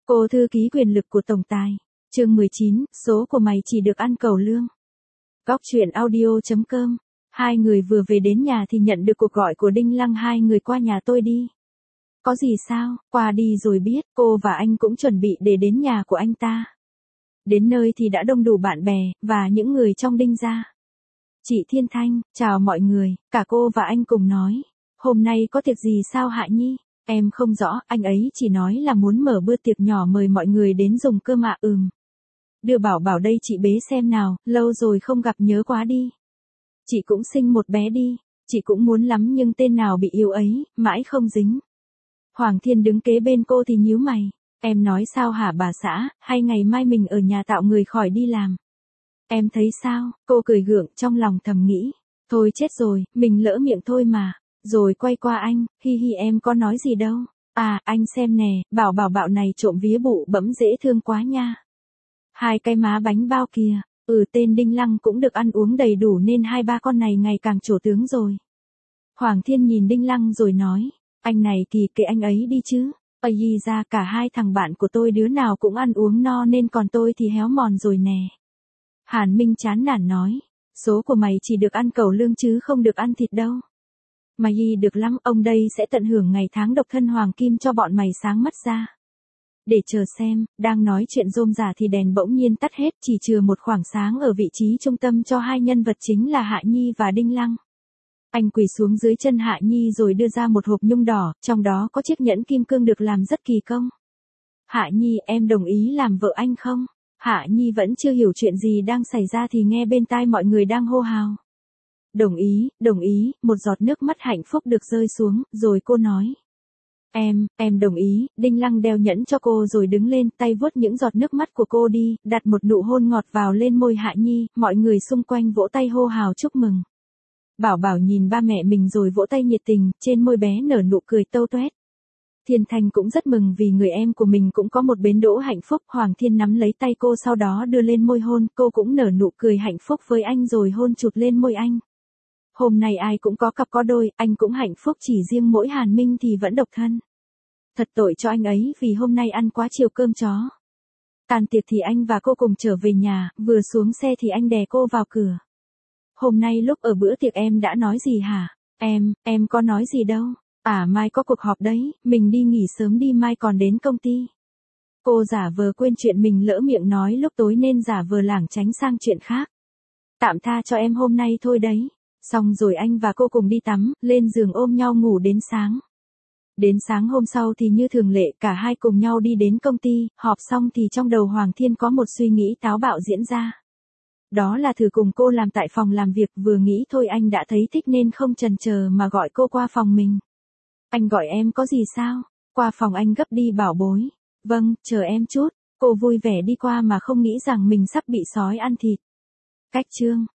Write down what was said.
Cô thư ký quyền lực của tổng tài. Chương 19, số của mày chỉ được ăn cẩu lương. Góc truyện audio.com. Hai người vừa về đến nhà thì nhận được cuộc gọi của Đinh Lăng, hai người qua nhà tôi đi. Có gì sao, qua đi rồi biết, cô và anh cũng chuẩn bị để đến nhà của anh ta. Đến nơi thì đã đông đủ bạn bè, và những người trong Đinh gia. Chị Thiên Thanh, chào mọi người, cả cô và anh cùng nói. Hôm nay có tiệc gì sao Hạ Nhi? Em không rõ, anh ấy chỉ nói là muốn mở bữa tiệc nhỏ mời mọi người đến dùng cơm ạ. Đưa Bảo Bảo đây chị bế xem nào, lâu rồi không gặp nhớ quá đi. Chị cũng sinh một bé đi, chị cũng muốn lắm nhưng tên nào bị yêu ấy, mãi không dính. Hoàng Thiên đứng kế bên cô thì nhíu mày. Em nói sao hả bà xã, hay ngày mai mình ở nhà tạo người khỏi đi làm? Em thấy sao? Cô cười gượng trong lòng thầm nghĩ. Thôi chết rồi, mình lỡ miệng thôi mà. Rồi quay qua anh, hi hi em có nói gì đâu. À, anh xem nè, Bảo Bảo này trộm vía bụ bẫm dễ thương quá nha. Hai cái má bánh bao kìa, tên Đinh Lăng cũng được ăn uống đầy đủ nên hai ba con này ngày càng trổ tướng rồi. Hoàng Thiên nhìn Đinh Lăng rồi nói, anh này kỳ kệ anh ấy đi chứ. Ây ra cả hai thằng bạn của tôi đứa nào cũng ăn uống no nên còn tôi thì héo mòn rồi nè. Hàn Minh chán nản nói, số của mày chỉ được ăn cẩu lương chứ không được ăn thịt đâu. Mày được lắm, ông đây sẽ tận hưởng ngày tháng độc thân hoàng kim cho bọn mày sáng mắt ra. Để chờ xem, đang nói chuyện rôm rả thì đèn bỗng nhiên tắt hết, chỉ chừa một khoảng sáng ở vị trí trung tâm cho hai nhân vật chính là Hạ Nhi và Đinh Lăng. Anh quỳ xuống dưới chân Hạ Nhi rồi đưa ra một hộp nhung đỏ, trong đó có chiếc nhẫn kim cương được làm rất kỳ công. Hạ Nhi, em đồng ý làm vợ anh không? Hạ Nhi vẫn chưa hiểu chuyện gì đang xảy ra thì nghe bên tai mọi người đang hô hào. Đồng ý, một giọt nước mắt hạnh phúc được rơi xuống, rồi cô nói. Em đồng ý. Đinh Lăng đeo nhẫn cho cô rồi đứng lên, tay vuốt những giọt nước mắt của cô đi, đặt một nụ hôn ngọt vào lên môi Hạ Nhi, mọi người xung quanh vỗ tay hô hào chúc mừng. Bảo Bảo nhìn ba mẹ mình rồi vỗ tay nhiệt tình, trên môi bé nở nụ cười tâu toét. Thiên Thanh cũng rất mừng vì người em của mình cũng có một bến đỗ hạnh phúc. Hoàng Thiên nắm lấy tay cô sau đó đưa lên môi hôn, cô cũng nở nụ cười hạnh phúc với anh rồi hôn chụt lên môi anh. Hôm nay ai cũng có cặp có đôi, anh cũng hạnh phúc, chỉ riêng mỗi Hàn Minh thì vẫn độc thân. Thật tội cho anh ấy vì hôm nay ăn quá chiều cơm chó. Tàn tiệc thì anh và cô cùng trở về nhà, vừa xuống xe thì anh đè cô vào cửa. Hôm nay lúc ở bữa tiệc em đã nói gì hả? Em có nói gì đâu. À mai có cuộc họp đấy, mình đi nghỉ sớm đi mai còn đến công ty. Cô giả vờ quên chuyện mình lỡ miệng nói lúc tối nên giả vờ lảng tránh sang chuyện khác. Tạm tha cho em hôm nay thôi đấy. Xong rồi anh và cô cùng đi tắm, lên giường ôm nhau ngủ đến sáng. Đến sáng hôm sau thì như thường lệ cả hai cùng nhau đi đến công ty, họp xong thì trong đầu Hoàng Thiên có một suy nghĩ táo bạo diễn ra. Đó là thử cùng cô làm tại phòng làm việc, vừa nghĩ thôi anh đã thấy thích nên không chần chờ mà gọi cô qua phòng mình. Anh gọi em có gì sao? Qua phòng anh gấp đi bảo bối. Vâng, chờ em chút. Cô vui vẻ đi qua mà không nghĩ rằng mình sắp bị sói ăn thịt. Cách chương